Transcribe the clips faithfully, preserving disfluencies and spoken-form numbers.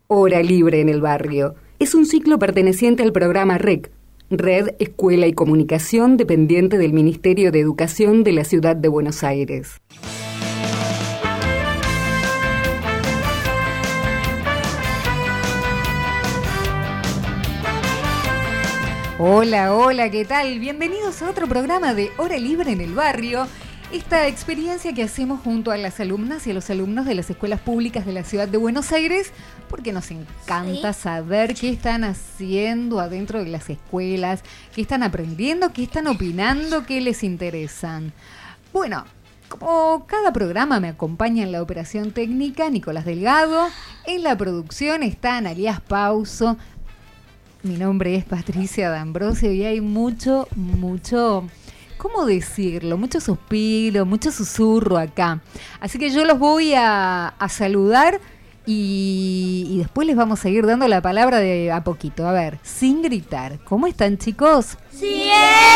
Hora Libre en el Barrio. Es un ciclo perteneciente al programa R E C, Red, Escuela y Comunicación, dependiente del Ministerio de Educación de la Ciudad de Buenos Aires. Hola, hola, ¿qué tal? Bienvenidos a otro programa de Hora Libre en el Barrio. Esta experiencia que hacemos junto a las alumnas y a los alumnos de las escuelas públicas de la Ciudad de Buenos Aires, porque nos encanta ¿Sí? saber qué están haciendo adentro de las escuelas, qué están aprendiendo, qué están opinando, qué les interesan. Bueno, como cada programa me acompaña en la operación técnica Nicolás Delgado, en la producción está Analías Pauso, mi nombre es Patricia D'Ambrosio y hay mucho, mucho... ¿Cómo decirlo? Mucho suspiro, mucho susurro acá. Así que yo los voy a, a saludar y, y después les vamos a ir dando la palabra de a poquito. A ver, sin gritar. ¿Cómo están, chicos? ¡Bien!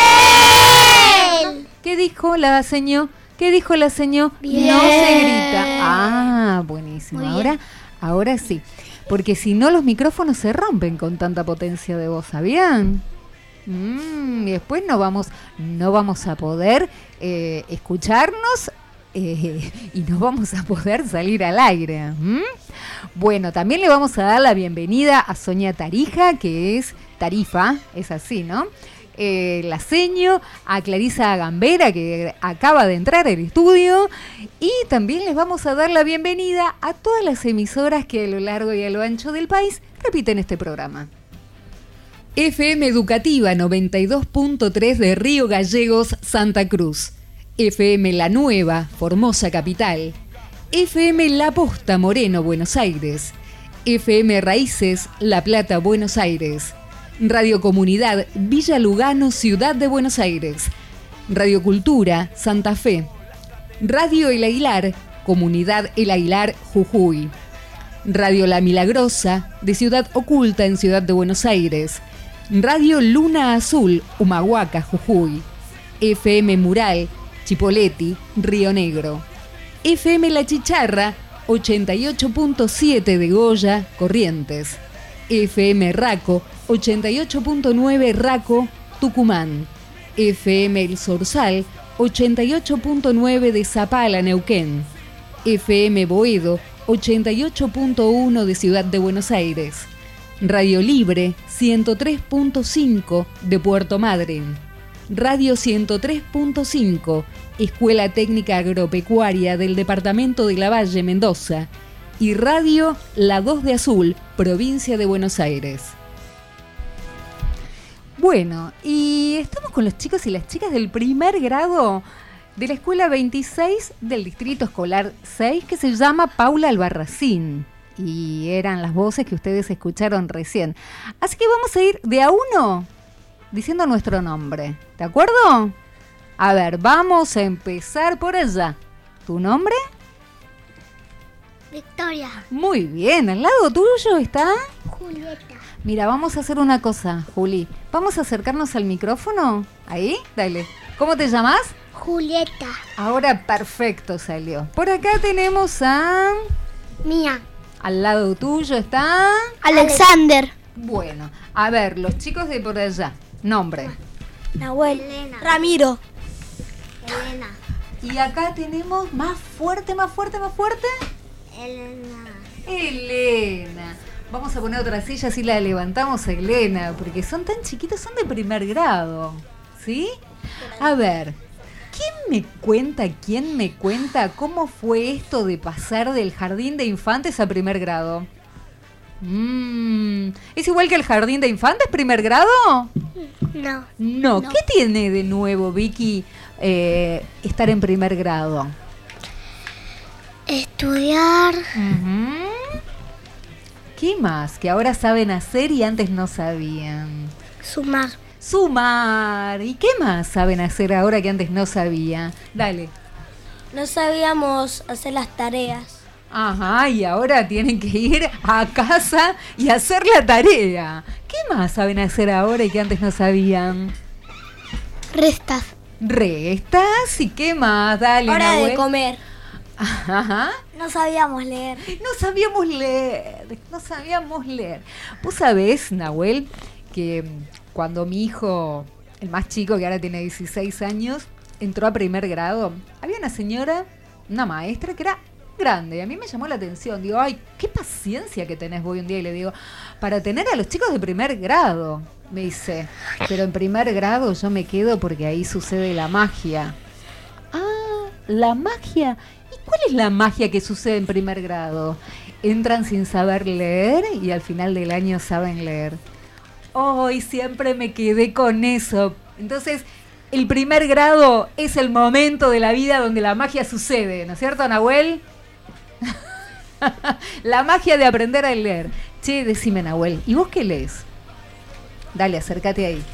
¿Qué dijo la seño? ¿Qué dijo la seño? Bien. No se grita. Ah, buenísimo. Ahora, ahora sí. Porque si no, los micrófonos se rompen con tanta potencia de voz, ¿sabían? Mm, y después no vamos, no vamos a poder eh, escucharnos eh, y no vamos a poder salir al aire. ¿Mm? Bueno, también le vamos a dar la bienvenida a Sonia Tarija, que es Tarifa, es así, ¿no? Eh, la seño, a Clarisa Gambera, que acaba de entrar al estudio, y también les vamos a dar la bienvenida a todas las emisoras que a lo largo y a lo ancho del país repiten este programa. F M Educativa noventa y dos punto tres de Río Gallegos, Santa Cruz. F M La Nueva, Formosa Capital. F M La Posta, Moreno, Buenos Aires. F M Raíces, La Plata, Buenos Aires. Radio Comunidad, Villa Lugano, Ciudad de Buenos Aires. Radio Cultura, Santa Fe. Radio El Aguilar, Comunidad El Aguilar, Jujuy. Radio La Milagrosa, de Ciudad Oculta en Ciudad de Buenos Aires. Radio Luna Azul, Humahuaca, Jujuy. F M Mural, Chipoleti, Río Negro. F M La Chicharra, ochenta y ocho punto siete de Goya, Corrientes. F M Raco, ochenta y ocho punto nueve Raco, Tucumán. F M El Zorzal, ochenta y ocho punto nueve de Zapala, Neuquén. F M Boedo, ochenta y ocho punto uno de Ciudad de Buenos Aires. Radio Libre, ciento tres punto cinco de Puerto Madryn. Radio ciento tres punto cinco, Escuela Técnica Agropecuaria del Departamento de Lavalle, Mendoza. Y Radio La dos de Azul, Provincia de Buenos Aires. Bueno, y estamos con los chicos y las chicas del primer grado de la Escuela veintiséis del Distrito Escolar seis, que se llama Paula Albarracín. Y eran las voces que ustedes escucharon recién. Así que vamos a ir de a uno diciendo nuestro nombre. ¿De acuerdo? A ver, vamos a empezar por allá. ¿Tu nombre? Victoria. Muy bien, al lado tuyo está... Julieta. Mira, vamos a hacer una cosa, Juli. Vamos a acercarnos al micrófono. Ahí, dale. ¿Cómo te llamas? Julieta. Ahora perfecto salió. Por acá tenemos a... Mía. Al lado tuyo está... Alexander. Bueno, a ver, los chicos de por allá. Nombre. Nahuel. Elena. Ramiro. Elena. Y acá tenemos más fuerte, más fuerte, más fuerte. Elena. Elena. Vamos a poner otra silla, así la levantamos a Elena, porque son tan chiquitos, son de primer grado. ¿Sí? A ver, ¿quién me cuenta, quién me cuenta cómo fue esto de pasar del jardín de infantes a primer grado? Mm, ¿Es igual que el jardín de infantes, primer grado? No. No. No. ¿Qué tiene de nuevo, Vicky, eh, estar en primer grado? Estudiar. Uh-huh. ¿Qué más? Que ahora saben hacer y antes no sabían. Sumar. Sumar. ¿Y qué más saben hacer ahora que antes no sabían? Dale. No sabíamos hacer las tareas. Ajá, y ahora tienen que ir a casa y hacer la tarea. ¿Qué más saben hacer ahora y que antes no sabían? Restas. Restas, ¿y qué más? Dale, Hora Nahuel. de comer. Ajá. No sabíamos leer. No sabíamos leer, no sabíamos leer. Vos sabés, Nahuel, que cuando mi hijo, el más chico, que ahora tiene dieciséis años, entró a primer grado, había una señora, una maestra, que era grande. Y a mí me llamó la atención. Digo, ay, qué paciencia que tenés vos un día. Y le digo, para tener a los chicos de primer grado. Me dice, pero en primer grado yo me quedo porque ahí sucede la magia. Ah, la magia. ¿Y cuál es la magia que sucede en primer grado? Entran sin saber leer y al final del año saben leer. Hoy siempre me quedé con eso. Entonces, el primer grado es el momento de la vida donde la magia sucede, ¿no es cierto, Nahuel? La magia de aprender a leer. Che, decime, Nahuel, ¿y vos qué lees? Dale, acércate ahí.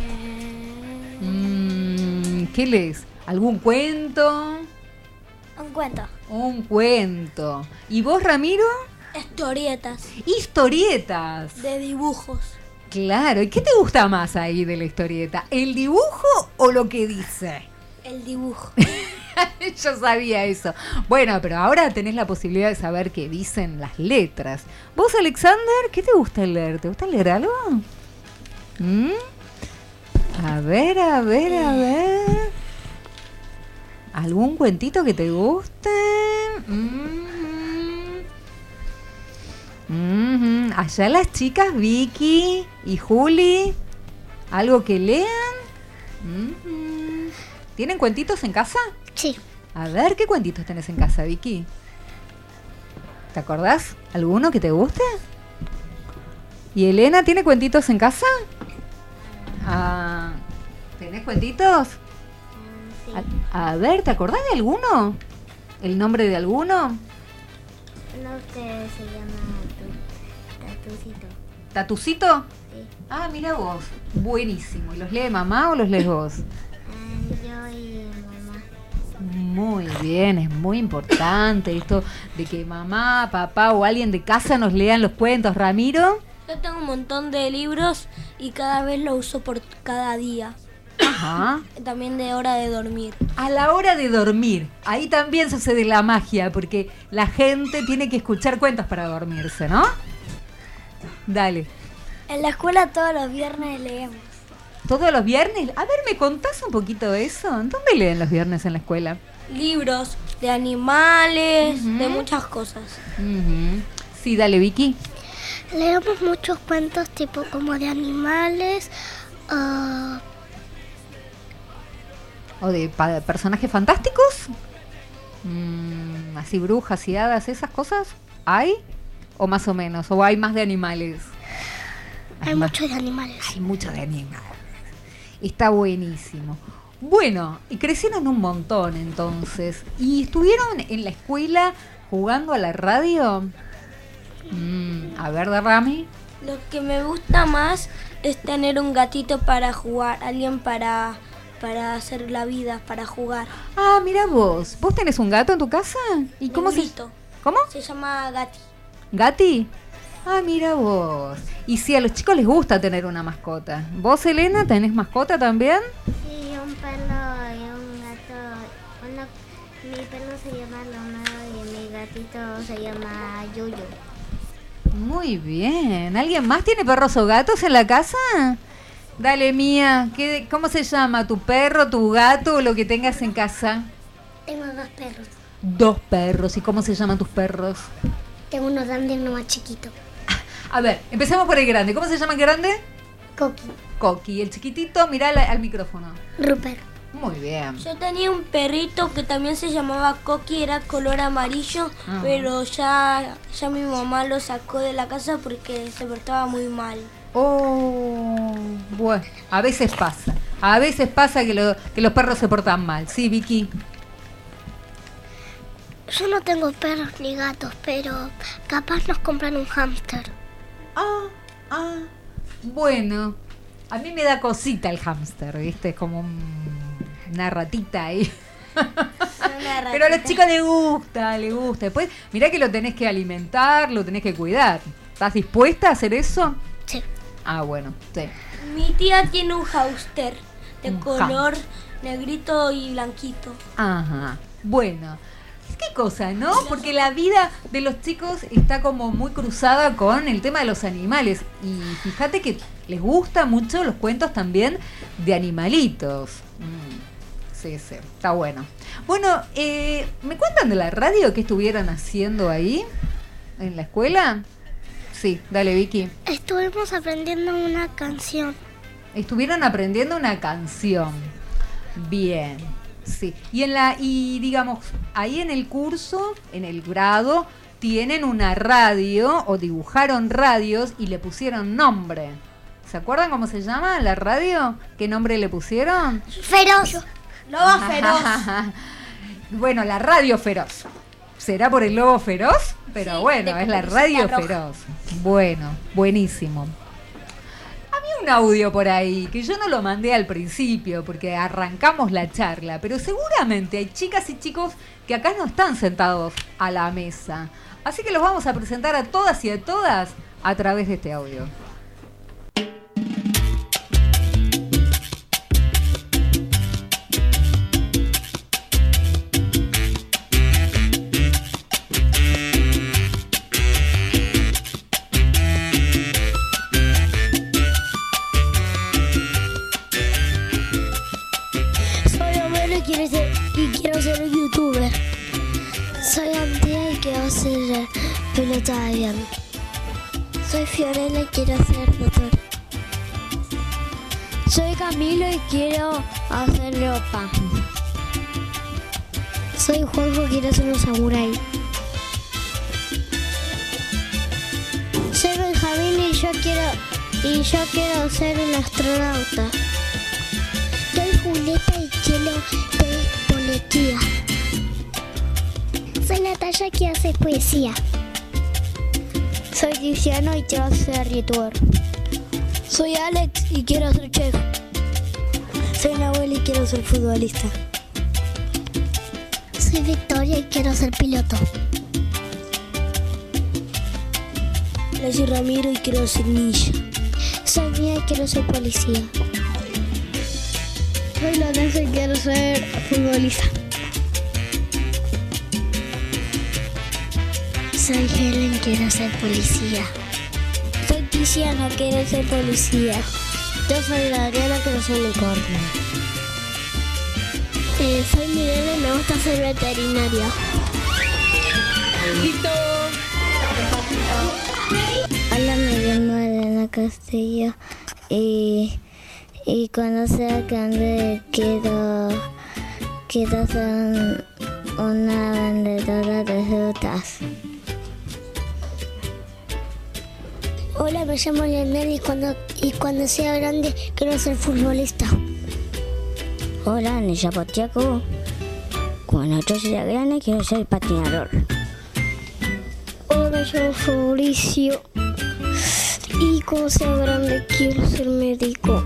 Mm, ¿Qué lees? ¿Algún cuento? Un cuento. Un cuento. ¿Y vos, Ramiro? Historietas. Historietas. De dibujos. Claro, ¿y qué te gusta más ahí de la historieta? ¿El dibujo o lo que dice? El dibujo. Yo sabía eso. Bueno, pero ahora tenés la posibilidad de saber qué dicen las letras. ¿Vos, Alexander, qué te gusta leer? ¿Te gusta leer algo? ¿Mm? A ver, a ver, a ver. ¿Algún cuentito que te guste? Mm-hmm. Mm-hmm. Allá las chicas, Vicky y Juli, ¿algo que lean? Mm-hmm. ¿Tienen cuentitos en casa? Sí. A ver, ¿qué cuentitos tenés en casa, Vicky? ¿Te acordás? ¿Alguno que te guste? ¿Y Elena tiene cuentitos en casa? Ah, ¿tenés cuentitos? Sí. A, a ver, ¿te acordás de alguno? ¿El nombre de alguno? Uno que se llama Tatucito. ¿Tatucito? Sí. Ah, mira vos. Buenísimo. ¿Y los lee mamá o los lees vos? Yo y mamá. Muy bien, es muy importante esto de que mamá, papá o alguien de casa nos lean los cuentos. ¿Ramiro? Yo tengo un montón de libros y cada vez lo uso por cada día. Ajá. También de hora de dormir. A la hora de dormir, ahí también sucede la magia, porque la gente tiene que escuchar cuentos para dormirse, ¿no? Dale. En la escuela todos los viernes leemos. ¿Todos los viernes? A ver, ¿me contás un poquito de eso? ¿Dónde leen los viernes en la escuela? Libros de animales, Uh-huh. de muchas cosas. Uh-huh. Sí, dale, Vicky. Leemos muchos cuentos tipo como de animales, uh, ¿O de pa- personajes fantásticos? Mm, así brujas y hadas, esas cosas. ¿Hay? ¿O más o menos? ¿O hay más de animales? hay más- muchos de animales. Hay mucho de animales. Está buenísimo. Bueno, y crecieron un montón entonces. ¿Y estuvieron en la escuela jugando a la radio? Mm, a ver, de Rami. Lo que me gusta más es tener un gatito para jugar, alguien para, para hacer la vida, para jugar. Ah, mira vos. ¿Vos tenés un gato en tu casa? ¿Y cómo se Negrito. ¿Cómo? Se llama Gati. ¿Gati? Ah, mira vos. Y sí, a los chicos les gusta tener una mascota. ¿Vos, Elena, tenés mascota también? Sí, un perro y un gato. Uno, mi perro se llama Leonardo y mi gatito se llama Yuyu. Muy bien. ¿Alguien más tiene perros o gatos en la casa? Dale, Mía. ¿Qué, ¿Cómo se llama? ¿Tu perro, tu gato o lo que tengas en casa? Tengo dos perros. Dos perros. ¿Y cómo se llaman tus perros? Tengo uno grande y uno más chiquito. A ver, empecemos por el grande. ¿Cómo se llama el grande? Coqui. Coqui. El chiquitito, mirá al, al micrófono. Rupert. Muy bien. Yo tenía un perrito que también se llamaba Coqui, era color amarillo, Ajá. pero ya, ya mi mamá lo sacó de la casa porque se portaba muy mal. Oh, bueno, a veces pasa. A veces pasa que, lo- que los perros se portan mal. Sí, Vicky. Yo no tengo perros ni gatos, pero capaz nos compran un hámster. Ah, ah. Bueno, a mí me da cosita el hámster, ¿viste? Es como un- una ratita ahí. Pero a los chicos les gusta, les gusta. Después, mirá que lo tenés que alimentar, lo tenés que cuidar. ¿Estás dispuesta a hacer eso? Sí. Ah, bueno, sí. Mi tía tiene un hámster de Un color negrito y blanquito. Ajá. Bueno, Qué cosa, ¿no? Porque la vida de los chicos está como muy cruzada con el tema de los animales. Y fíjate que les gustan mucho los cuentos también de animalitos. Mm, sí, sí, está bueno. Bueno, eh, ¿me cuentan de la radio que estuvieran haciendo ahí en la escuela? Sí, dale, Vicky. Estuvimos aprendiendo una canción. Estuvieron aprendiendo una canción. Bien, sí. Y en la y digamos, ahí en el curso, en el grado, tienen una radio o dibujaron radios y le pusieron nombre. ¿Se acuerdan cómo se llama la radio? ¿Qué nombre le pusieron? Feroz. Lobo feroz. Bueno, la radio feroz. ¿Será por el lobo feroz? Pero Sí, bueno, de es la Caperucita radio Roja. feroz. Bueno, buenísimo. Había un audio por ahí que yo no lo mandé al principio porque arrancamos la charla, pero seguramente hay chicas y chicos que acá no están sentados a la mesa. Así que los vamos a presentar a todas y a todas a través de este audio. Soy Homero y quiero ser, y quiero ser un youtuber. Soy Antía y quiero ser pelota de avión. Soy Fiorella y quiero ser doctor. Soy Camilo y quiero hacer ropa. Soy Juanjo y quiero ser un samurái. Soy Benjamín y yo quiero y yo quiero ser un astronauta. Soy Julieta y quiero ser policía. Soy Natalia y quiero hacer poesía. Soy Tiziano y quiero ser youtuber. Soy Alex y quiero ser chef. Soy Nahuel y quiero ser futbolista. Soy Victoria y quiero ser piloto. Soy Ramiro y quiero ser ninja. Soy Mía y quiero ser policía. Soy Lorenzo y quiero ser futbolista. Soy Helen y quiero ser policía. Soy Tiziano, quiero ser policía. Yo soy Adriana, quiero ser unicornio. Eh, soy Mirela y me gusta ser veterinaria. Listo. Hola, me llamo Elena Castillo y, y cuando sea grande quiero, quiero ser una vendedora de frutas. Hola, me llamo Lionel y cuando, y cuando sea grande quiero ser futbolista. Hola, me llamo Tiago. Cuando yo sea grande quiero ser patinador. Hola, me llamo Fabricio y cuando sea grande quiero ser médico.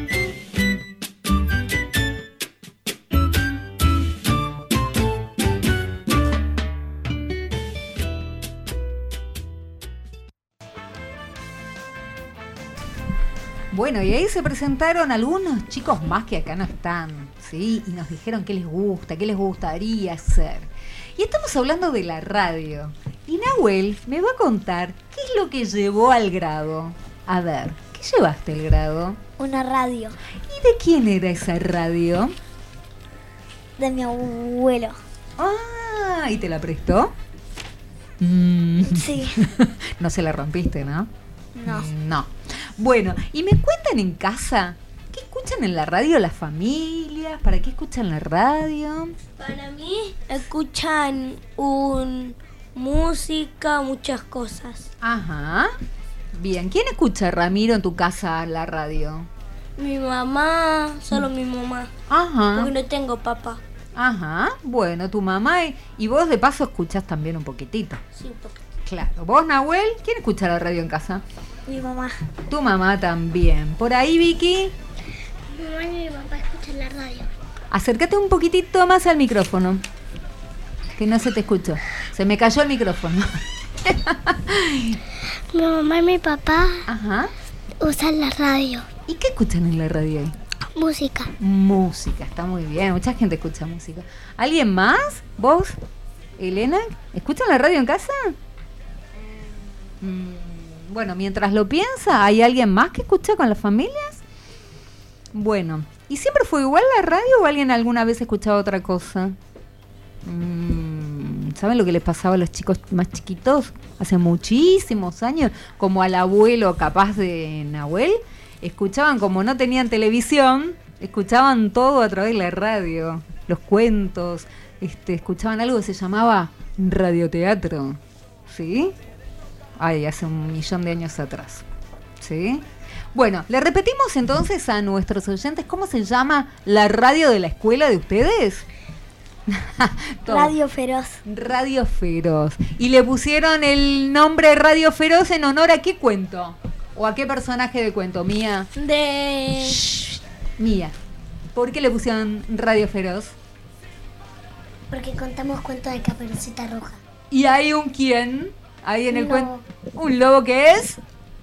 Bueno, y ahí se presentaron algunos chicos más que acá no están, ¿sí? Y nos dijeron qué les gusta, qué les gustaría hacer. Y estamos hablando de la radio. Y Nahuel me va a contar qué es lo que llevó al grado. A ver, ¿qué llevaste al grado? Una radio ¿Y de quién era esa radio? de mi abuelo. Ah, ¿y te la prestó? Mm. Sí. No se la rompiste, ¿no? No. No. Bueno, y me cuentan en casa, ¿qué escuchan en la radio las familias? ¿Para qué escuchan la radio? Para mí escuchan un música, muchas cosas. Ajá. Bien, ¿quién escucha, Ramiro, en tu casa la radio? Mi mamá, solo mi mamá, Ajá. porque no tengo papá. Ajá. Bueno, tu mamá y, y vos de paso escuchás también un poquitito. Sí, un poquito. Claro. ¿Vos, Nahuel? ¿Quién escucha la radio en casa? Mi mamá. Tu mamá también. ¿Por ahí, Vicky? Mi mamá y mi papá escuchan la radio. Acércate un poquitito más al micrófono. Que no se te escuchó. Se me cayó el micrófono. Mi mamá y mi papá Ajá. usan la radio. ¿Y qué escuchan en la radio ahí? Música. Música, está muy bien. Mucha gente escucha música. ¿Alguien más? ¿Vos? Elena, ¿escuchan la radio en casa? Mm, bueno, mientras lo piensa, ¿hay alguien más que escucha con las familias? Bueno, ¿y siempre fue igual la radio o alguien alguna vez escuchaba otra cosa? Mm, ¿saben lo que les pasaba a los chicos más chiquitos? Hace muchísimos años, como al abuelo capaz de Nahuel, escuchaban, como no tenían televisión, escuchaban todo a través de la radio, los cuentos, este, escuchaban algo que se llamaba radioteatro, ¿sí? Ay, hace un millón de años atrás, ¿sí? Bueno, le repetimos entonces a nuestros oyentes cómo se llama la radio de la escuela de ustedes. Radio Feroz. Radio Feroz. ¿Y le pusieron el nombre Radio Feroz en honor a qué cuento? ¿O a qué personaje de cuento? Mía. De... Shh, Mía. ¿Por qué le pusieron Radio Feroz? Porque contamos cuentos de Caperucita Roja. ¿Y hay un quién? Ahí en Un el cuento. lobo. ¿Un lobo que es?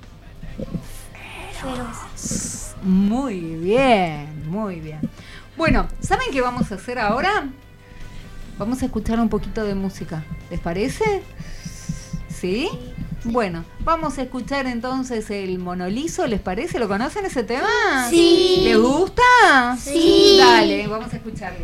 Feroz. Muy bien, muy bien. Bueno, ¿saben qué vamos a hacer ahora? Vamos a escuchar un poquito de música. ¿Les parece? ¿Sí? Bueno, vamos a escuchar entonces el Monolizo, ¿les parece? ¿Lo conocen ese tema? Sí. ¿Les gusta? Sí. Dale, vamos a escucharlo.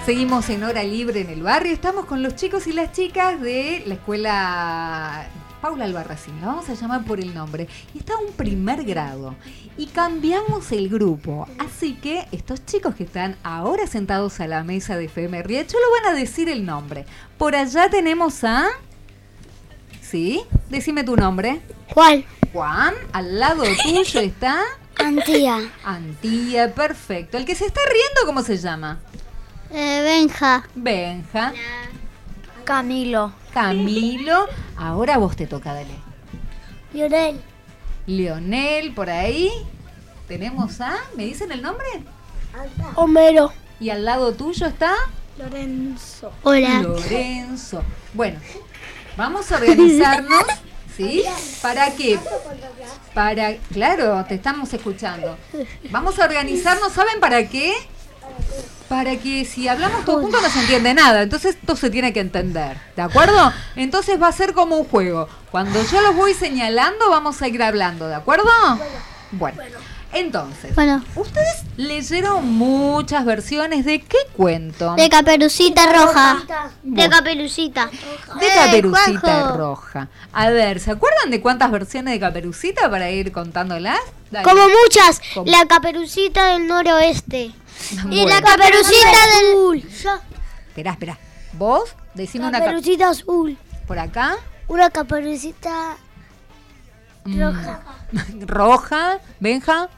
Seguimos en Hora Libre en el barrio. Estamos con los chicos y las chicas de la escuela Paula Albarracín. La vamos a llamar por el nombre. Y está un primer grado. Y cambiamos el grupo. Así que estos chicos que están ahora sentados a la mesa de F M Riachuelo van a decir el nombre. Por allá tenemos a... ¿Sí? Decime tu nombre. ¿Cuál? Juan. Al lado tuyo está... Antía. Antía, perfecto. El que se está riendo, ¿cómo se llama? Eh, Benja. Benja. Camilo. Camilo. Ahora vos te toca, dale. Lionel. Leonel, por ahí. Tenemos a... ¿Me dicen el nombre? Homero. Y al lado tuyo está... Lorenzo. Hola. Lorenzo. Bueno, vamos a organizarnos, ¿sí? ¿Para qué? Para... Claro, te estamos escuchando. Vamos a organizarnos, ¿saben para qué? Para que si hablamos todos juntos no se entiende nada, entonces esto se tiene que entender, ¿de acuerdo? Entonces va a ser como un juego. Cuando yo los voy señalando vamos a ir hablando, ¿de acuerdo? Bueno, entonces, Bueno. ustedes leyeron muchas versiones de ¿qué cuento? De Caperucita Roja. De Bueno. Caperucita. De Eh, Caperucita Juanjo. Roja. A ver, ¿se acuerdan de cuántas versiones de Caperucita para ir contándolas? Dale. Como muchas. ¿Cómo? La Caperucita del noroeste. Y Bueno. la Caperucita del... Esperá, esperá. Vos, decime una... ca- Caperucita azul. Por acá. Una Caperucita Mm. roja. Roja. Benja.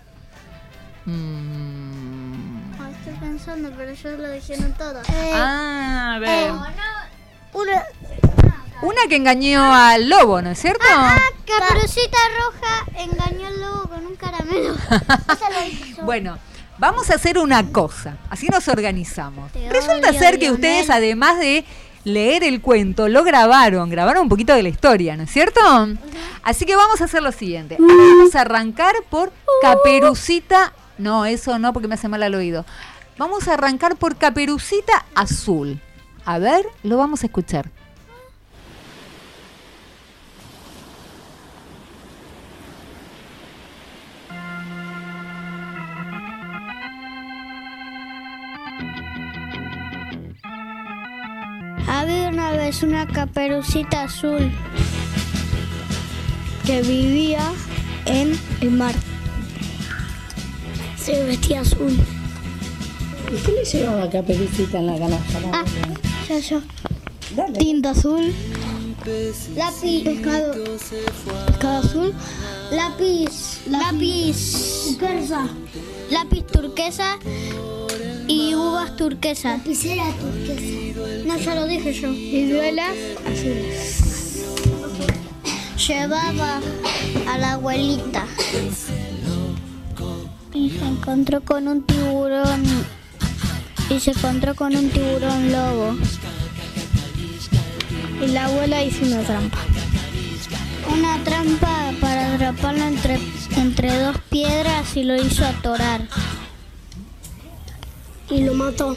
Mm. Estoy pensando, pero yo lo dijeron todo. Ah, a ver. Una... Una que engañó al lobo, ¿no es cierto? Caperucita Roja engañó al lobo con un caramelo. Esa lo dije yo. Bueno, vamos a hacer una cosa. Así nos organizamos. Te Resulta odio, ser que Lionel. ustedes, además de leer el cuento, lo grabaron. Grabaron un poquito de la historia, ¿no es cierto? Así que vamos a hacer lo siguiente. Vamos a arrancar por Caperucita. No, eso no, porque me hace mal al oído. Vamos a arrancar por Caperucita Azul. A ver, lo vamos a escuchar. Había una vez una Caperucita azul que vivía en el mar. Se vestía azul. ¿Y qué le llevaba a Caperucita en la canasta? Ah, ya yo. Dale. Tinta azul. Lápiz. Pescado. Pescado azul. Lápiz. Lápiz. Turquesa. Lápiz turquesa. Y uvas turquesas. Lapicera turquesa. No, ya lo dije yo. Y velas azules. Llevaba a la abuelita. Y se encontró con un tiburón. Y se encontró con un tiburón lobo. Y la abuela hizo una trampa. Una trampa para atraparlo entre, entre dos piedras y lo hizo atorar. Y lo mató.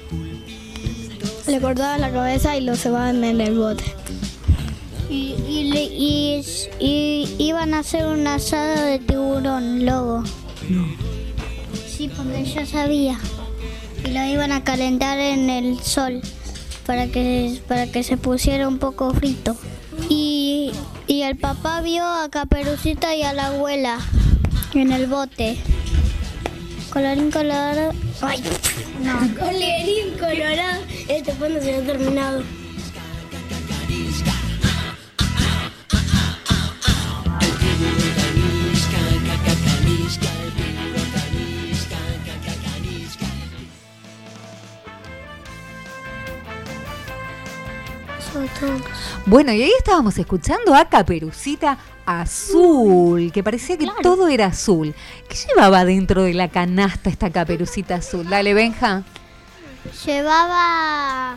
Le cortaba la cabeza y lo cebaban en el bote. Y, y, le- y- y iban a hacer un asado de tiburón lobo. Sí, porque ya sabía. Y lo iban a calentar en el sol para que, para que se pusiera un poco frito. Y, y el papá vio a Caperucita y a la abuela en el bote. Colorín colorado. Ay, no. Colorín colorado. Este cuento se ha terminado. Bueno, y ahí estábamos escuchando a Caperucita Azul, que parecía que todo era azul. ¿Qué llevaba dentro de la canasta esta Caperucita Azul? Dale, Benja. Llevaba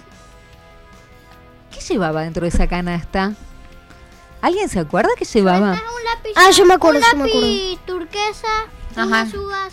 ¿Qué llevaba dentro de esa canasta? ¿Alguien se acuerda qué llevaba? un lápiz. Ah, yo me acuerdo, un yo me acuerdo. lápiz turquesa, Ajá. unas uvas.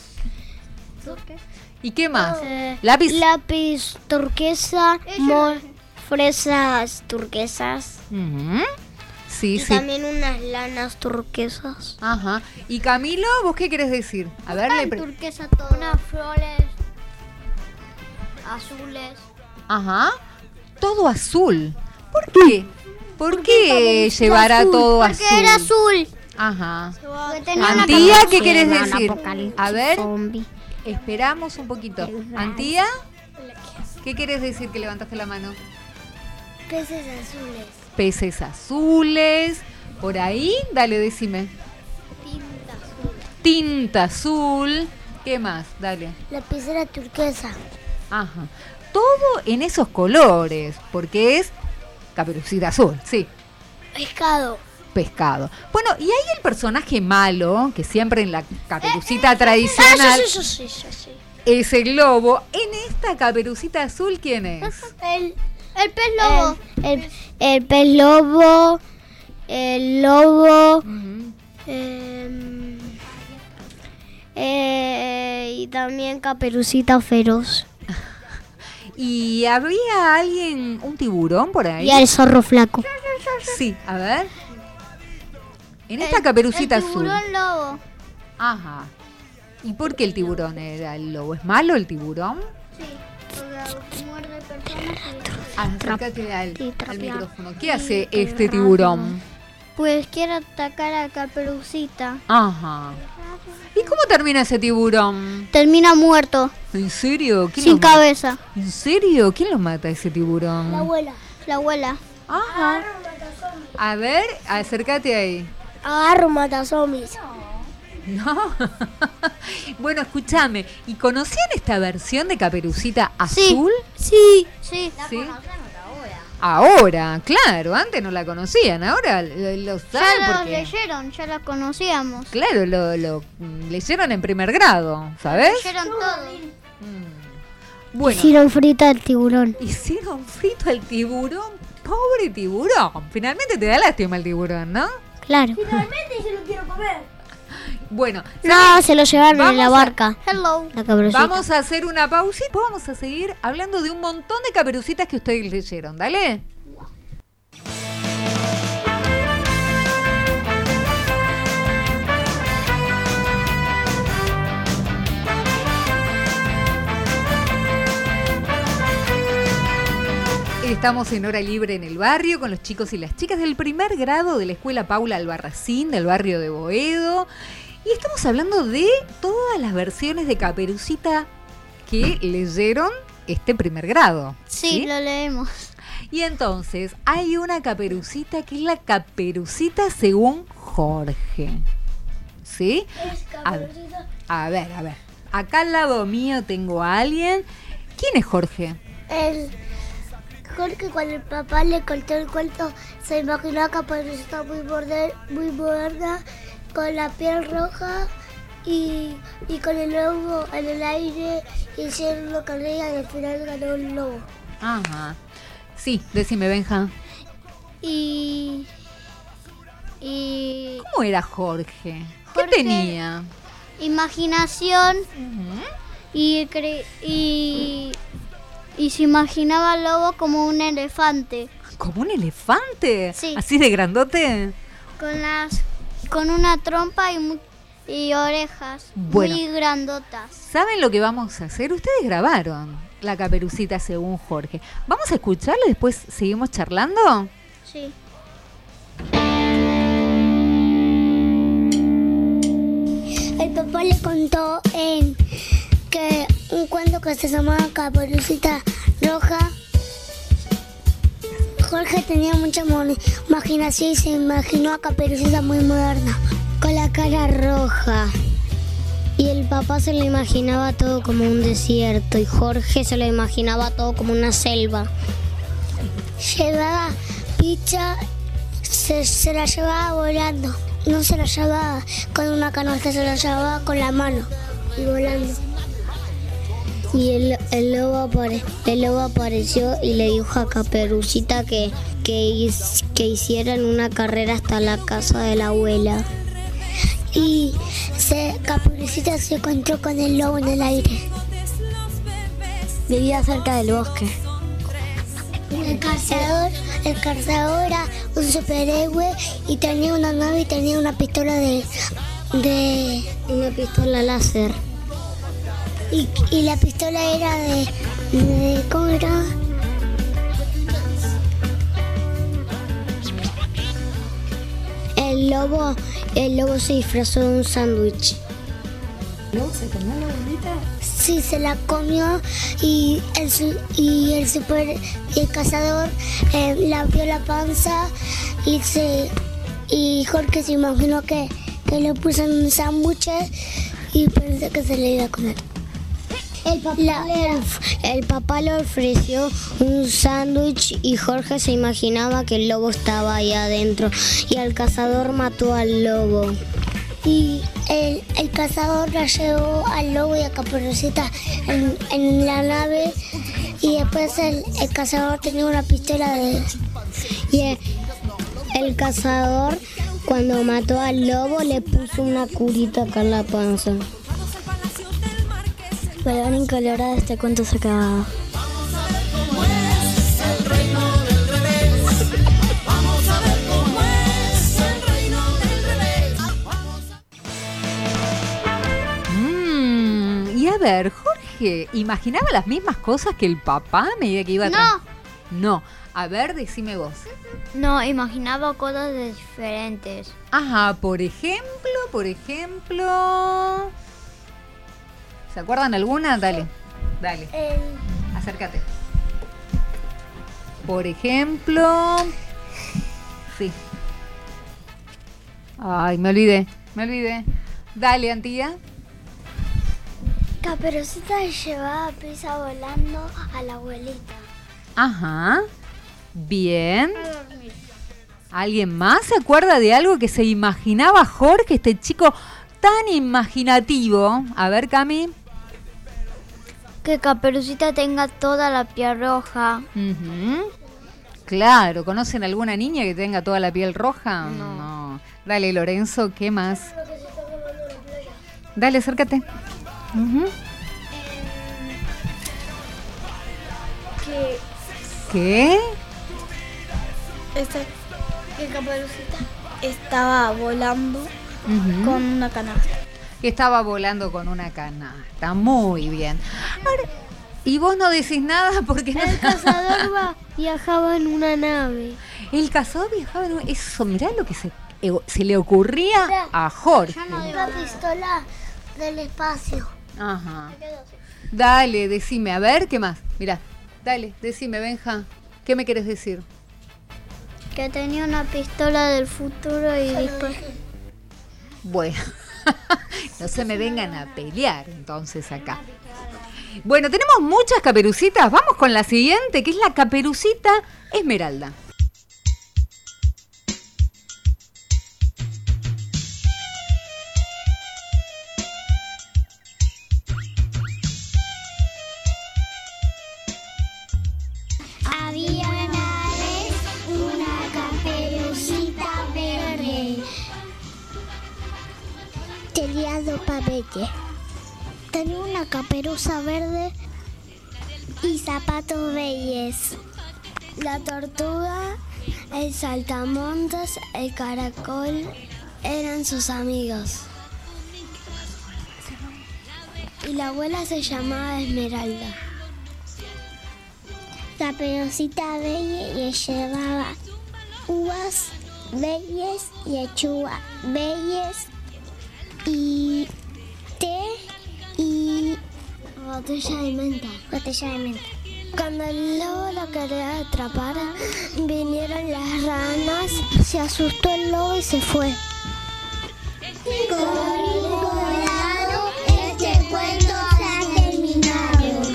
¿Y qué más? Eh, Lápiz. Lápiz turquesa, mo- fresas turquesas. Ujú. Sí, Y sí. también unas lanas turquesas. Ajá. ¿Y Camilo, vos qué querés decir? A ver, le pre- Turquesa todo. Unas flores. azules. Ajá. Todo azul. ¿Por qué? ¿Por qué llevará azul, todo porque azul? Porque era azul. Ajá. Porque tenía una Antía, ¿qué cabeza. querés Un decir? apocalipsis A ver, zombie. esperamos un poquito. Antía, ¿qué querés decir que levantaste la mano? Peces azules. Peces azules. Por ahí, dale, decime. Tinta azul. Tinta azul. ¿Qué más? Dale. Lapicera turquesa. Ajá. Todo en esos colores, porque es Caperucita Azul, sí. Pescado. Pescado. Bueno, y hay el personaje malo, que siempre en la Caperucita tradicional Ah, sí, sí, sí, sí, sí. es el lobo. En esta Caperucita Azul, ¿quién es? El, el pez lobo. El, el, el pez lobo. El lobo. Ujú. eh, eh, y también Caperucita Feroz. ¿Y había alguien, un tiburón por ahí? Y el zorro flaco. Sí, a ver. En esta Caperucita el tiburón Azul. lobo. Ajá. ¿Y por qué el tiburón era el lobo? ¿Es malo el tiburón? Sí, porque muerde personas. Acércate al, Sí, al trapear. micrófono. ¿Qué hace este tiburón? Pues quiere atacar a Caperucita. Ajá. ¿Y cómo termina ese tiburón? Termina muerto, ¿En serio? ¿Quién sin lo mata? cabeza. ¿En serio? ¿Quién lo mata a ese tiburón? abuela. La abuela. Ajá. A ver, acércate ahí. Agarro matazombis. No. Bueno, escúchame. ¿Y conocían esta versión de Caperucita Sí. Azul? Sí, sí. La Sí. conocemos ahora. Ahora, claro. Antes no la conocían. Ahora lo, lo Ya saben la porque... leyeron, ya la conocíamos. Claro, lo, lo mm, leyeron en primer grado, ¿sabes? Leyeron todo. Mm. Bueno, Hicieron frita el tiburón. hicieron frito al tiburón. Pobre tiburón. Finalmente te da lástima el tiburón, ¿no? Claro. Bueno, No, se lo llevaron en la Vamos a- barca. Hello. La caperucita. vamos a hacer una pausita. Vamos a seguir hablando de un montón de caperucitas que ustedes leyeron. Dale. Estamos en Hora Libre en el barrio con los chicos y las chicas del primer grado de la Escuela Paula Albarracín del barrio de Boedo. Y estamos hablando de todas las versiones de Caperucita que leyeron este primer grado. Sí, lo leemos. Y entonces hay una Caperucita que es la Caperucita según Jorge. ¿Sí? A ver, a ver, a ver. Acá al lado mío tengo a alguien. ¿Quién es Jorge? El Jorge, cuando el papá le contó el cuento, se imaginó a Caperucita muy, borde- muy moderna, con la piel roja y, y con el lobo en el aire. Hicieron una carrera y al final ganó el lobo. Ajá. Sí, decime, Benja. Y. Y. ¿Cómo era Jorge? ¿Qué Jorge- tenía? Imaginación y, cre- y. Y se imaginaba al lobo como un elefante. ¿Como un elefante? Sí. ¿Así de grandote? Con las. Con una trompa y, mu- y orejas Bueno. muy grandotas. ¿Saben lo que vamos a hacer? Ustedes grabaron la Caperucita según Jorge. ¿Vamos a escucharlo y después seguimos charlando? Sí. El papá le contó en que un cuento que se llamaba Caperucita Roja. Jorge tenía mucha mo- imaginación y se imaginó a Caperucita muy moderna, con la cara roja. Y el papá se lo imaginaba todo como un desierto y Jorge se lo imaginaba todo como una selva. Llevaba picha, se, se la llevaba volando. No se la llevaba con una canasta, se la llevaba con la mano y volando. Y el, el, lobo, apare, el lobo apareció y le dijo a Caperucita que, que, his- que hicieran una carrera hasta la casa de la abuela. Y se, Caperucita se encontró con el lobo en el aire. Vivía cerca del bosque. El cazador, el cazador era un superhéroe y tenía una nave y tenía una pistola de, de una pistola láser. Y, y la pistola era de, Eh, ¿Cómo era? El lobo, el lobo se disfrazó de un sándwich. ¿Luego se comió la bolita? Sí, se la comió y el, su- y el super y el cazador eh, le abrió la panza y se y Jorge se imaginó que, que le puso en un sándwich y pensó que se le iba a comer. El papá, le, el papá le ofreció un sándwich y Jorge se imaginaba que el lobo estaba ahí adentro y el cazador mató al lobo. Y el, el cazador la llevó al lobo y a Caperucita en, en la nave y después el, el cazador tenía una pistola de... Y el, el cazador cuando mató al lobo le puso una curita acá en la panza. Colorín colorado, este cuento se acababa. Mm, y a ver, Jorge, ¿imaginaba las mismas cosas que el papá a medida que iba No. atrás? No. A ver, decime vos. No, imaginaba cosas diferentes. Ajá, por ejemplo, por ejemplo... ¿Se acuerdan alguna? Dale, dale, acércate. Por ejemplo... Sí. Ay, me olvidé, me olvidé. Dale, Antía. Caperucita llevaba a Prisa volando a la abuelita. Ajá. Bien. ¿Alguien más se acuerda de algo que se imaginaba Jorge, este chico tan imaginativo? A ver, Cami. Que Caperucita tenga toda la piel roja. Ujú. Claro, ¿conocen alguna niña que tenga toda la piel roja? No. No. Dale, Lorenzo, ¿qué más? Dale, acércate. Ujú. Que, ¿Qué? esta, que Caperucita estaba volando Ujú. con una canasta. Que estaba volando con una canasta. Muy bien. Ahora, y vos no decís nada porque no... El cazador va- viajaba en una nave. El cazador viajaba en un... Eso, mirá lo que se, eh, se le ocurría Mirá, a Jorge. Una pistola del espacio. Ajá. Dale, decime, a ver, ¿qué más? Mirá, dale, decime, Benja, ¿qué me querés decir? Que tenía una pistola del futuro y después... Bueno, no se me vengan a pelear entonces acá. Bueno, tenemos muchas caperucitas. Vamos con la siguiente, que es la Caperucita Esmeralda. Había una vez una caperucita verde. Tenía dos pabellos. Tenía una caperuza verde y zapatos bellos. La tortuga, el saltamontes, el caracol eran sus amigos. Y la abuela se llamaba Esmeralda. Caperucita bella y llevaba uvas bellas y lechuga bellas y té y botella de menta. Botella de menta. Cuando el lobo lo quería atrapar, vinieron las ranas, se asustó el lobo y se fue. Colorín colorado, este cuento se ha terminado.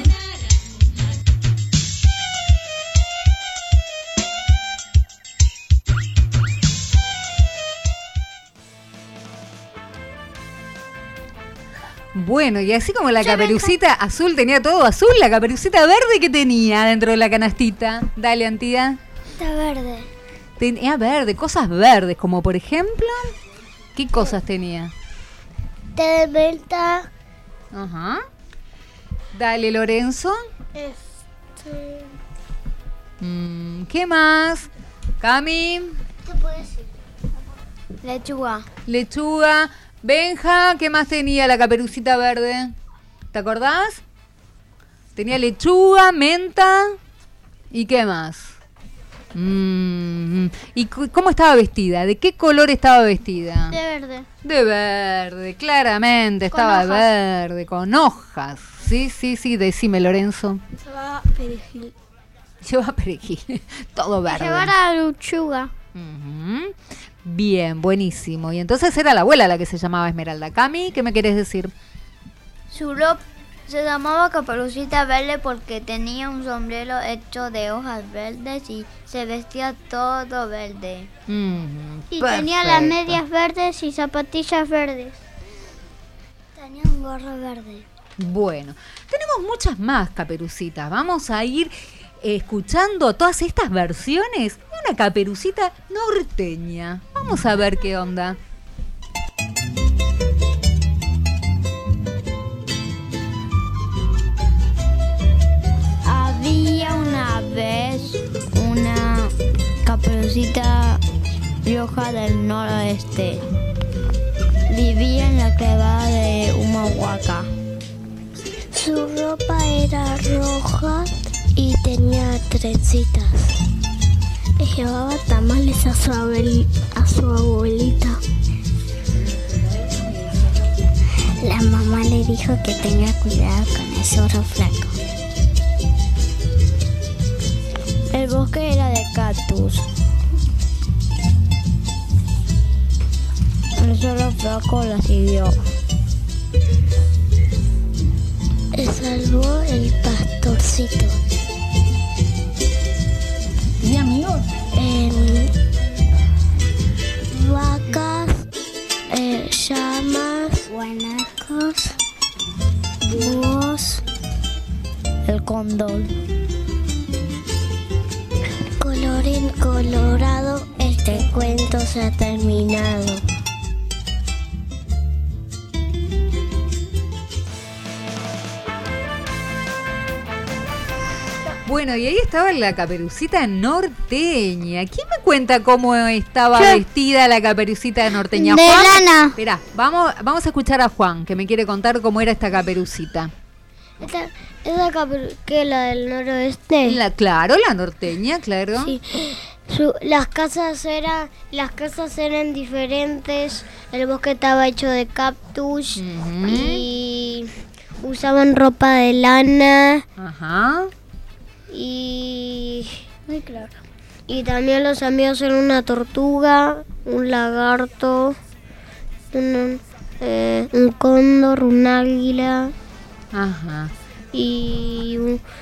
Bueno, y así como la caperucita azul tenía todo azul, la caperucita verde que tenía dentro de la canastita. Dale, Antía. Está verde. Tenía verde, cosas verdes, como por ejemplo, ¿qué cosas tenía? Té de menta. Ajá. Dale, Lorenzo. Este, Mm, ¿qué más? Cami, ¿Qué puede decir? Lechuga. lechuga. Benja, ¿qué más tenía la caperucita verde? ¿Te acordás? Tenía lechuga, menta y ¿qué más? Mm, ¿y c- cómo estaba vestida? ¿De qué color estaba vestida? De verde. De verde, claramente, Con estaba de hojas. verde, con hojas. Sí, sí, sí, decime, Lorenzo. Llevaba perejil. Lleva perejil, todo verde. Llevar a la lechuga. Ujú. Bien, buenísimo. Y entonces era la abuela la que se llamaba Esmeralda. Cami, ¿qué me querés decir? Su ropa se llamaba Caperucita Verde porque tenía un sombrero hecho de hojas verdes y se vestía todo verde. Ujú, Y tenía las perfecto. medias verdes y zapatillas verdes. Tenía un gorro verde. Bueno, tenemos muchas más caperucitas. Vamos a ir escuchando todas estas versiones de una caperucita norteña. Vamos a ver qué onda. Había una vez una Caperucita Roja del noroeste. Vivía en la quebrada de Humahuaca. Su ropa era roja y tenía trencitas. Le llevaba tamales a su, abel- a su abuelita. La mamá le dijo que tenga cuidado con el zorro flaco. El bosque era de cactus. El zorro flaco la siguió. Le salvó el pastorcito. ¿Tenía amigos? Em, vacas, eh, llamas, guanacos, búhos, El cóndor. colorín colorado, este cuento se ha terminado. Bueno, y ahí estaba la caperucita norteña. ¿Quién me cuenta cómo estaba Yo. vestida la caperucita norteña? De Juan. lana. Esperá, vamos, vamos a escuchar a Juan, que me quiere contar cómo era esta caperucita. Esta, esa caperu- que la del noroeste. La, claro, la norteña, claro. Sí. Su- las casas eran las casas eran diferentes. El bosque estaba hecho de cactus Ujú. y usaban ropa de lana Ajá. y muy claro. Y también los amigos eran una tortuga, un lagarto, un, eh, un cóndor, un águila. Ajá. Y,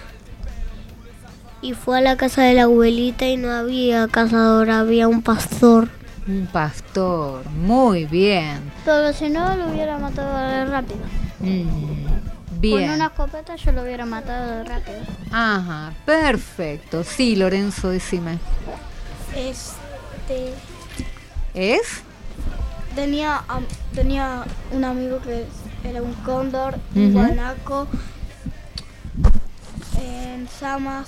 y fue a la casa de la abuelita y no había cazador, había un pastor. Un pastor. Muy bien. Pero si no, lo hubiera matado rápido. Mm, bien. Con una escopeta yo lo hubiera matado rápido. Ajá. Perfecto. Sí, Lorenzo, decime. Este, ¿Es? tenía, am- tenía un amigo que era un cóndor, Ujú. un guanaco, en llamas.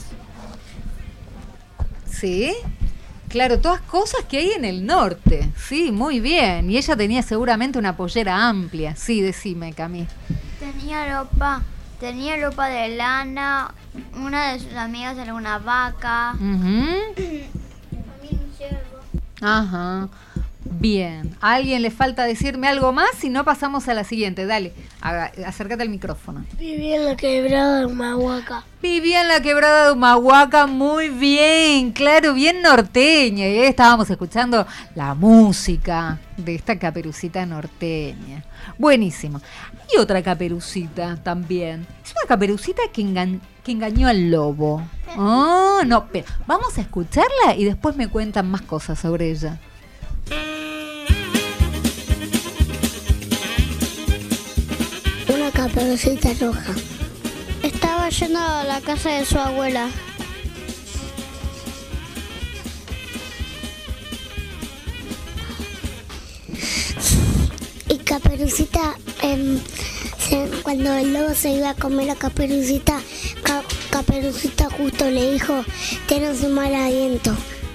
Sí. Claro, todas cosas que hay en el norte. Sí, muy bien. Y ella tenía seguramente una pollera amplia. Sí, decime, Cami. Tenía ropa, tenía ropa de lana. Una de sus amigas era una vaca. Ujú. Ajá. Bien. ¿A alguien le falta decirme algo más? Si no, pasamos a la siguiente. Dale, haga- acércate al micrófono. Vivía en la quebrada de Humahuaca. Vivía en la quebrada de Humahuaca, muy bien, claro, bien norteña. Y ahí estábamos escuchando la música de esta caperucita norteña. Buenísimo. Y otra caperucita también. Es una caperucita que, engan- que engañó al lobo. Oh, no, pero vamos a escucharla y después me cuentan más cosas sobre ella. Una caperucita roja. Estaba yendo a la casa de su abuela. Y Caperucita, em, se- cuando el lobo se iba a comer a Caperucita, Ca- Caperucita justo le dijo, tienes un mal aliento.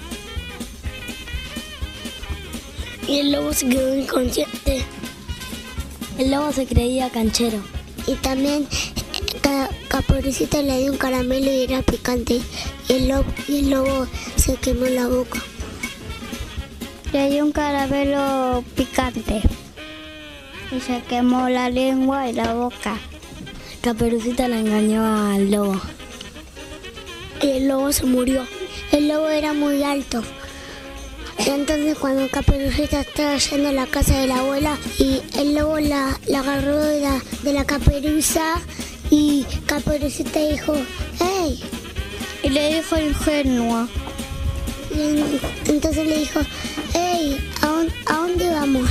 Y el lobo se quedó inconsciente. El lobo se creía canchero. Y también Ca- Caperucita le dio un caramelo y era picante. Y el, lobo, y el lobo se quemó la boca. Le dio un caramelo picante y se quemó la lengua y la boca. Caperucita la engañó al lobo. Y el lobo se murió. El lobo era muy alto. Y entonces cuando Caperucita estaba yendo a la casa de la abuela y el lobo la, la agarró de la, de la caperuza y Caperucita dijo, ¡hey! Y le dijo ingenua. Y entonces le dijo, ¡hey! ¿A dónde, a dónde vamos?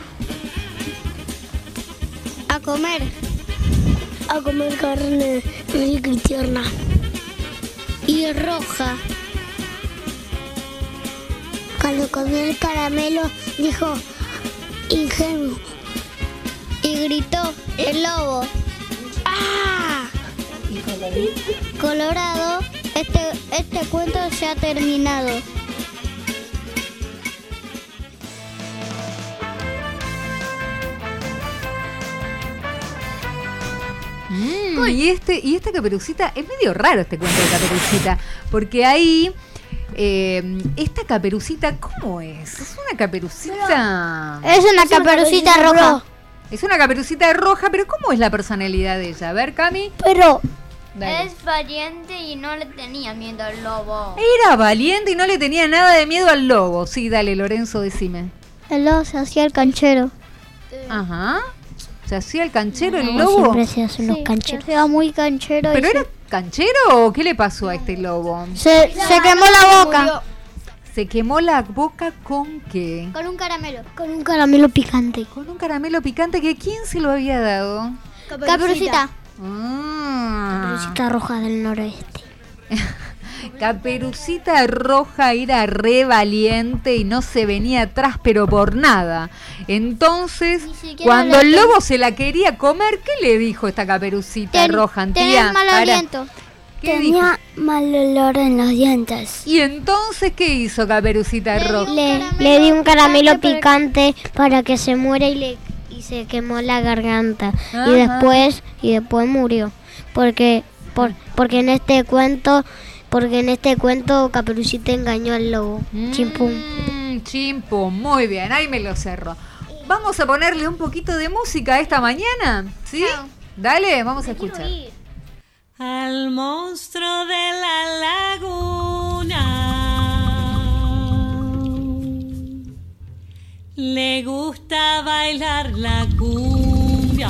A comer. A comer carne rica y tierna. Y roja. Cuando comió el caramelo dijo, ingenuo. Y gritó el lobo. ¡Ah! Colorado, este, este cuento se ha terminado. Mm, y este y esta Caperucita, es medio raro este cuento de Caperucita, porque ahí eh, esta Caperucita, ¿cómo es? Es una Caperucita. Es una Es una caperucita caperucita roja. roja. Es una Caperucita roja, pero ¿cómo es la personalidad de ella? A ver, Cami. Pero Dale. Es valiente y no le tenía miedo al lobo. Era valiente y no le tenía nada de miedo al lobo. Sí, dale, Lorenzo, decime. El lobo se hacía el canchero. Ajá. ¿Se hacía el canchero el como lobo? siempre se hacen los Sí, cancheros. se hacía muy canchero. ¿Pero y era canchero o qué le pasó a este lobo? se, se, se quemó la boca. ¿Se quemó la boca con qué? Con un caramelo. Con un caramelo picante. Con un caramelo picante que ¿quién se lo había dado? Caperucita. Ah. Caperucita roja del noroeste. Caperucita roja era re valiente y no se venía atrás pero por nada. Entonces, Ni siquiera cuando le el ten- lobo se la quería comer, ¿qué le dijo esta Caperucita Ten- roja? Antía? tenés mal Pará. aliento. ¿Qué dijo? Tenía mal olor en los dientes. Y entonces, ¿qué hizo Caperucita Le roja? dio- Le, caramelo le di un caramelo picante, picante para que se muera y le y se quemó la garganta. Ajá. Y después y después murió. Porque por, porque en este cuento porque en este cuento Caperucita engañó al lobo. Chimpum. Mm, chimpum, muy bien, ahí me lo cerro. Vamos a ponerle un poquito de música esta mañana, ¿sí? Dale, vamos a escuchar. Al monstruo de la laguna le gusta bailar la cumbia.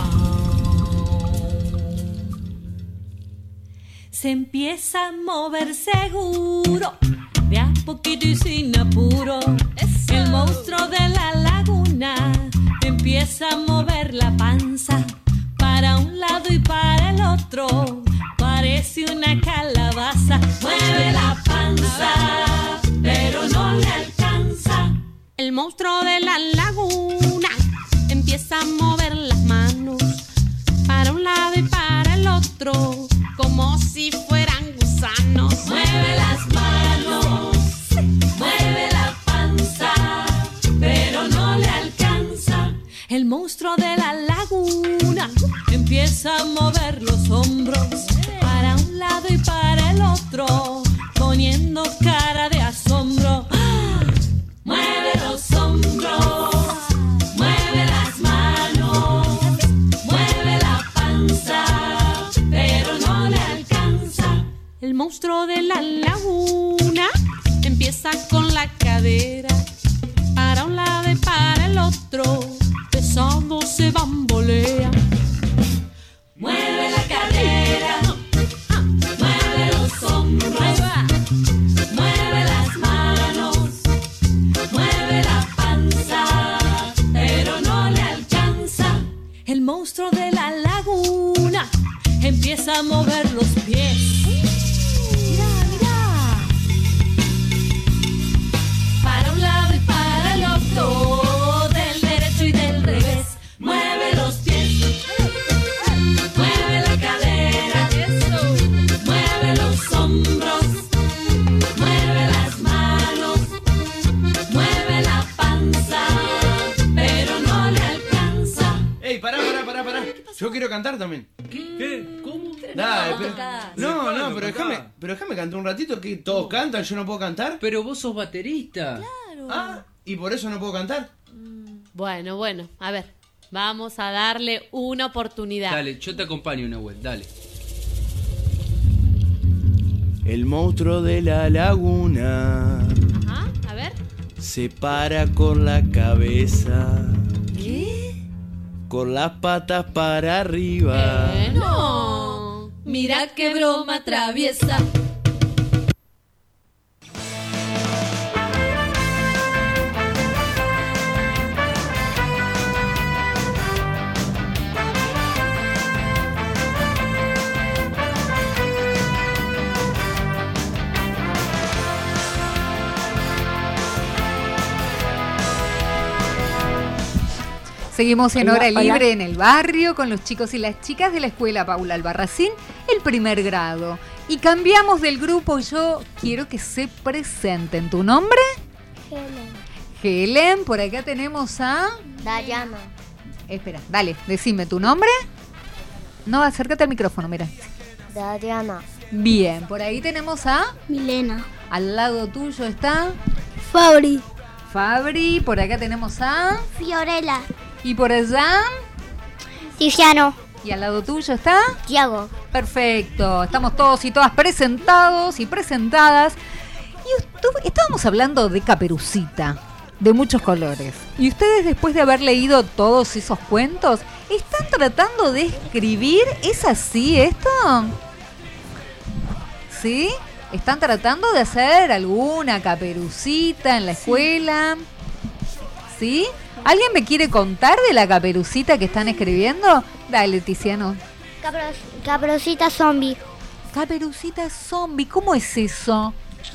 Se empieza a mover seguro, de a poquito y sin apuro. El monstruo de la laguna empieza a mover la panza para un lado y para el otro. Parece una calabaza. Mueve la panza, pero no le alcanza. El monstruo de la laguna empieza a mover las manos para un lado y para el otro, como si fueran gusanos. Mueve las manos, mueve la panza, pero no le alcanza. El monstruo de la laguna empieza a mover los hombros para un lado y para el otro, poniendo cara de asombro. ¡Ah! Mueve los hombros, mueve las manos, mueve la panza, pero no le alcanza. El monstruo de la laguna empieza con la cadera para un lado y para el otro, pesado se bambolea. Mueve la cadera, mueve los hombros, mueve las manos, mueve la panza, pero no le alcanza. El monstruo de la laguna empieza a mover los pies. Mira, mira. Para un lado y para el otro, del derecho y del revés. Mueve los pies, mueve la cadera, mueve los hombros, mueve las manos, mueve la panza, pero no le alcanza. Ey, pará, pará, pará, pará. Yo quiero cantar también. ¿Qué? ¿Cómo? Dale, no, pero, tocar. no, no, Tocalo, pero tocá. déjame, pero déjame cantar un ratito que todos cantan, yo no puedo cantar. Pero vos sos baterista. Claro. Ah, y por eso no puedo cantar. Bueno, bueno, a ver, vamos a darle una oportunidad. Dale, yo te acompaño, Nahuel, dale. El monstruo de la laguna Ajá, a ver. se para con la cabeza, ¿Qué? con las patas para arriba. Eh, no. Mira qué broma traviesa. Seguimos en Hola, Hora hola. Libre en el barrio con los chicos y las chicas de la escuela Paula Albarracín, el primer grado. Y cambiamos del grupo. Yo quiero que se presenten. ¿Tu nombre? Helen. Helen. Por acá tenemos a... Dayana. Espera, dale, decime tu nombre. No, acércate al micrófono, mira. Dayana. Bien, por ahí tenemos a... Milena. Al lado tuyo está... Fabri. Fabri. Por acá tenemos a... Fiorella. Y por allá... Tiziano. Y al lado tuyo está... Tiago. Perfecto, estamos todos y todas presentados y presentadas. Y estu- estábamos hablando de Caperucita, de muchos colores. Y ustedes, después de haber leído todos esos cuentos, ¿están tratando de escribir? ¿Es así esto? ¿Sí? ¿Están tratando de hacer alguna Caperucita en la escuela? ¿Sí? ¿Alguien me quiere contar de la Caperucita que están escribiendo? Dale, Tiziano. Capro- Caperucita zombie. Caperucita zombie, ¿cómo es eso?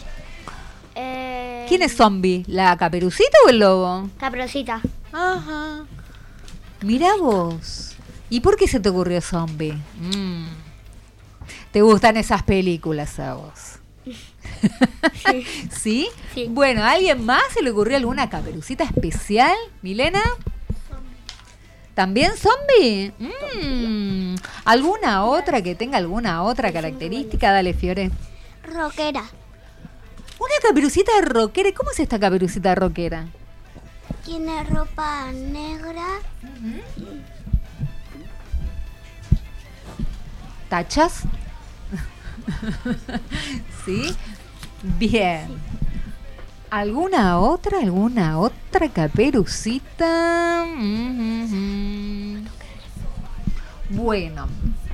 Eh, ¿Quién es zombie? ¿La Caperucita o el lobo? Caperucita. Ajá. Mirá vos. ¿Y por qué se te ocurrió zombie? Mm. ¿Te gustan esas películas a vos? Sí. ¿Sí? Sí. Bueno, ¿a alguien más se le ocurrió alguna Caperucita especial? ¿Milena? ¿También zombie? Mm. ¿Alguna otra que tenga alguna otra característica? Dale, Fiore. Rockera. Una Caperucita rockera. ¿Cómo es esta Caperucita rockera? Tiene ropa negra. ¿Tachas? ¿Sí? Bien. ¿Alguna otra? ¿Alguna otra Caperucita? Mm-hmm. Bueno.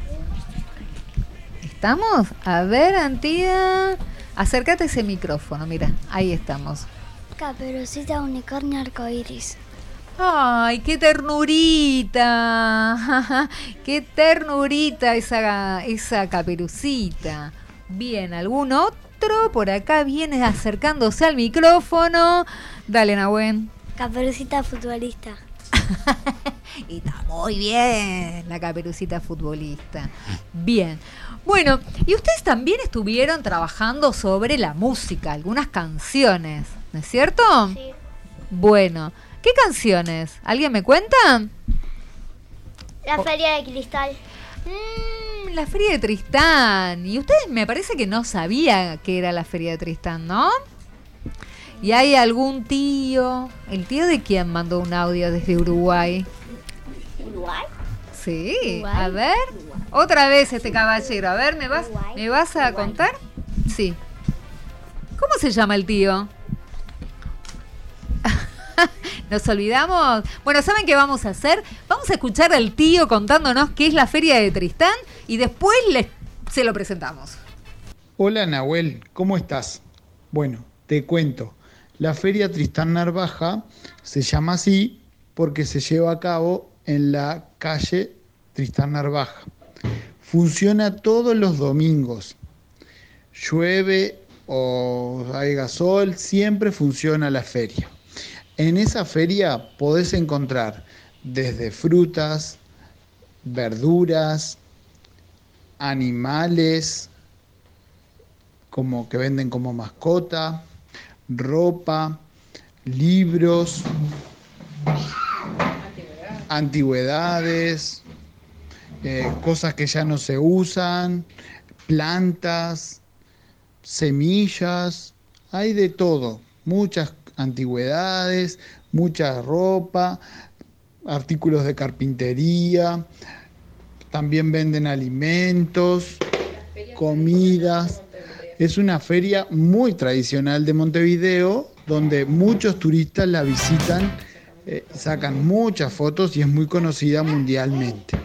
¿Estamos? A ver, Antía. Acércate a ese micrófono, mira, ahí estamos. Caperucita unicornio arcoíris. ¡Ay, qué ternurita! ¡Qué ternurita esa, esa Caperucita! Bien, ¿algún otro? Por acá viene acercándose al micrófono. Dale, Nahuen. Caperucita futbolista. Y está muy bien la Caperucita futbolista. Bien. Bueno, y ustedes también estuvieron trabajando sobre la música, algunas canciones, ¿no es cierto? Sí. Bueno, ¿qué canciones? ¿Alguien me cuenta? La feria de cristal. Mm, la Feria de Tristán. Y ustedes me parece que no sabían que era la Feria de Tristán, ¿no? ¿Y hay algún tío? ¿El tío de quién mandó un audio desde Uruguay? ¿Uruguay? Sí, Uruguay. a ver. Otra vez este caballero. A ver, ¿me vas, Uruguay. ¿me vas a Uruguay. contar? Sí. ¿Cómo se llama el tío? ¿Nos olvidamos? Bueno, ¿saben qué vamos a hacer? Vamos a escuchar al tío contándonos qué es la Feria de Tristán y después les, se lo presentamos. Hola Nahuel, ¿cómo estás? Bueno, te cuento. La Feria Tristán Narvaja se llama así porque se lleva a cabo en la calle Tristán Narvaja. Funciona todos los domingos. Llueve o haya sol, siempre funciona la feria. En esa feria podés encontrar desde frutas, verduras, animales, como que venden como mascota, ropa, libros, antigüedades eh, cosas que ya no se usan, plantas, semillas, hay de todo, muchas antigüedades, mucha ropa, artículos de carpintería, también venden alimentos, comidas. Es una feria muy tradicional de Montevideo, donde muchos turistas la visitan, eh, sacan muchas fotos y es muy conocida mundialmente.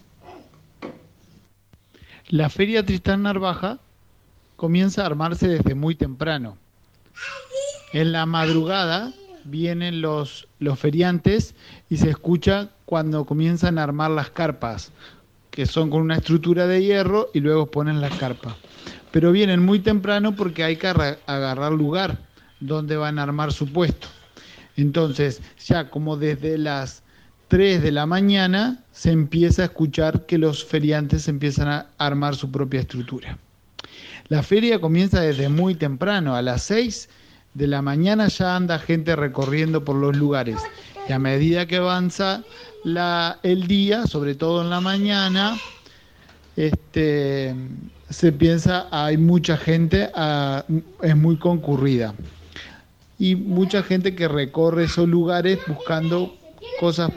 La feria Tristán Narvaja comienza a armarse desde muy temprano. En la madrugada vienen los, los feriantes y se escucha cuando comienzan a armar las carpas, que son con una estructura de hierro y luego ponen las carpas. Pero vienen muy temprano porque hay que agarrar lugar donde van a armar su puesto. Entonces, ya como desde las tres de la mañana se empieza a escuchar que los feriantes empiezan a armar su propia estructura. La feria comienza desde muy temprano, a las seis de la mañana ya anda gente recorriendo por los lugares. Y a medida que avanza la, el día, sobre todo en la mañana, este, se piensa, hay mucha gente, a, es muy concurrida. Y mucha gente que recorre esos lugares buscando cosas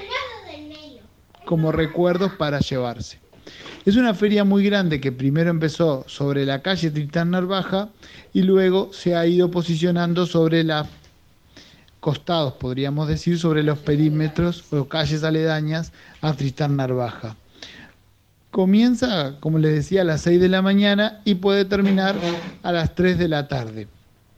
como recuerdos para llevarse. Es una feria muy grande que primero empezó sobre la calle Tristán Narvaja y luego se ha ido posicionando sobre los costados, podríamos decir, sobre los perímetros o calles aledañas a Tristán Narvaja. Comienza, como les decía, a las seis de la mañana y puede terminar a las tres de la tarde.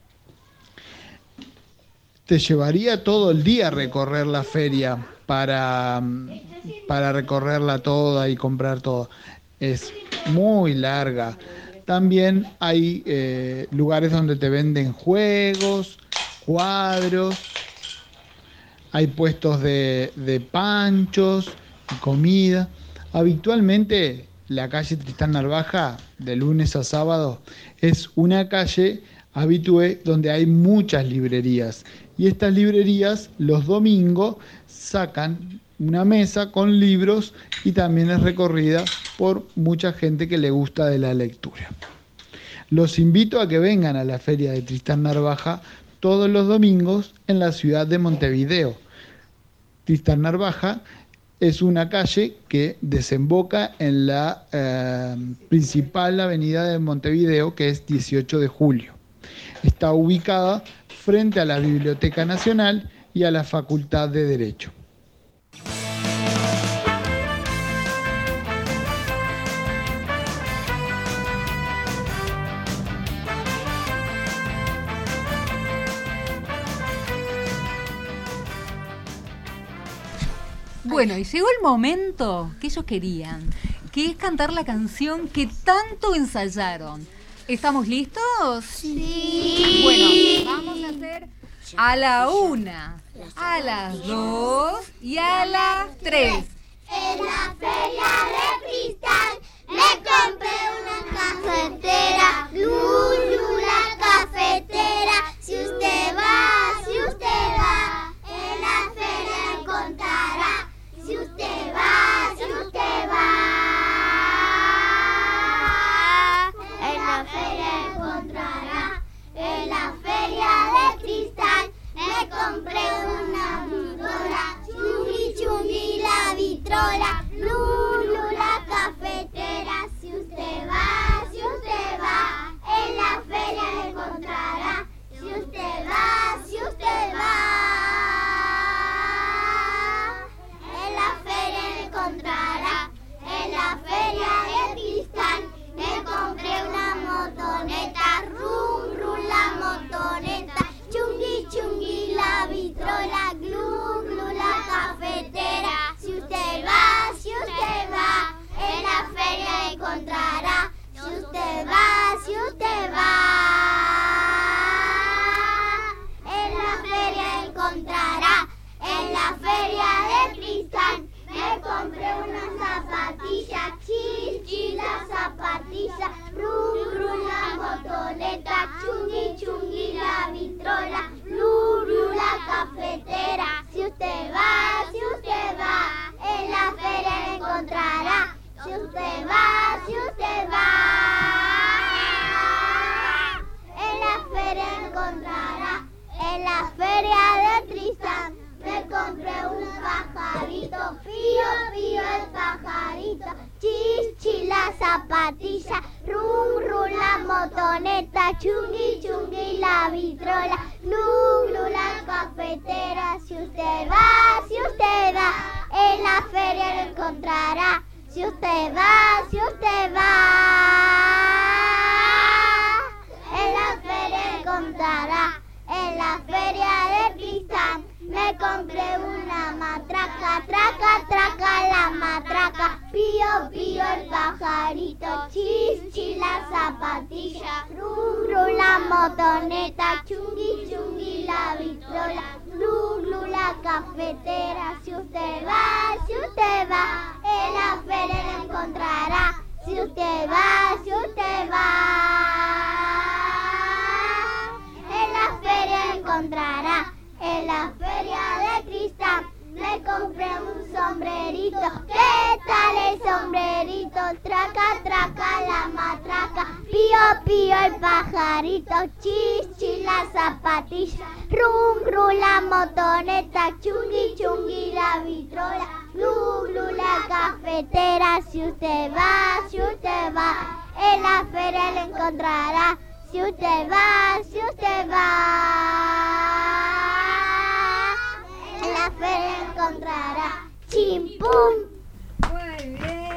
Te llevaría todo el día recorrer la feria para, para recorrerla toda y comprar todo. Es muy larga. También hay eh, lugares donde te venden juegos, cuadros, hay puestos de, de panchos, comida. Habitualmente la calle Tristán Narvaja, de lunes a sábado, es una calle habitué donde hay muchas librerías. Y estas librerías los domingos sacan una mesa con libros y también es recorrida por mucha gente que le gusta de la lectura. Los invito a que vengan a la feria de Tristán Narvaja todos los domingos en la ciudad de Montevideo. Tristán Narvaja es una calle que desemboca en la eh, principal avenida de Montevideo, que es dieciocho de julio. Está ubicada frente a la Biblioteca Nacional y a la Facultad de Derecho. Bueno, y llegó el momento que ellos querían, que es cantar la canción que tanto ensayaron. ¿Estamos listos? Sí. Bueno, vamos a hacer a la una, a las dos y a las tres. En la feria de Tristán me compré una cafetera, Lulu la cafetera. Si usted va, si usted va, en la feria encontrará. Si usted va, si usted va, en la feria encontrará. En la feria de Tristán me compré una vitrola, chungui chungui la vitrola, Lulu la cafetera. Si usted va, si usted va, en la feria encontrará. Si usted va, si usted va, en la feria encontrará. En la feria de Tristán me compré una motoneta, rum rum la motoneta, chungui chungui la vitrola, glu glu la cafetera. Si usted va, si zapatilla, rum, rum, la motoneta, chungui, chungui, la vitrola, glu, glu, la cafetera. Si usted va, si usted va, en la feria lo encontrará. Si usted va, si usted va, en la feria encontrará. En la feria de cristal me compré una matraca, traca, traca la matraca, pío, pío el pajarito, chis, chis la zapatilla, ru, ru la motoneta, chungui, chungui la vitrola, glu, glu la cafetera. Si usted va, si usted va, en la feria la encontrará. Si usted va, si usted va, en la feria encontrará. En la feria de cristal me compré un sombrerito. ¿Qué tal el sombrerito? Traca, traca la matraca, pío, pío el pajarito, chis, chis la zapatilla, rum, rum la motoneta, chungui, chungui la vitrola, glu, glu la cafetera. Si usted va, si usted va, en la feria le encontrará. Si usted va, si usted va, en la feria encontrará. ¡Chimpum! Muy bien.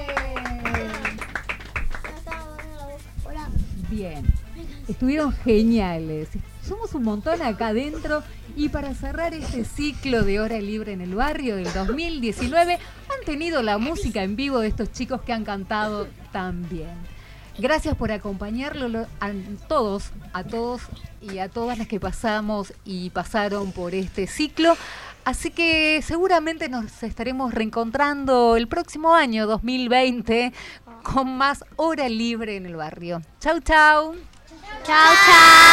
Bien. Estuvieron geniales. Somos un montón acá adentro. Y para cerrar este ciclo de Hora Libre en el Barrio del dos mil diecinueve, han tenido la música en vivo de estos chicos que han cantado tan bien. Gracias por acompañarlo a todos, a todos y a todas las que pasamos y pasaron por este ciclo. Así que seguramente nos estaremos reencontrando el próximo año, dos mil veinte, con más Hora Libre en el Barrio. Chau, chau. Chau, chau.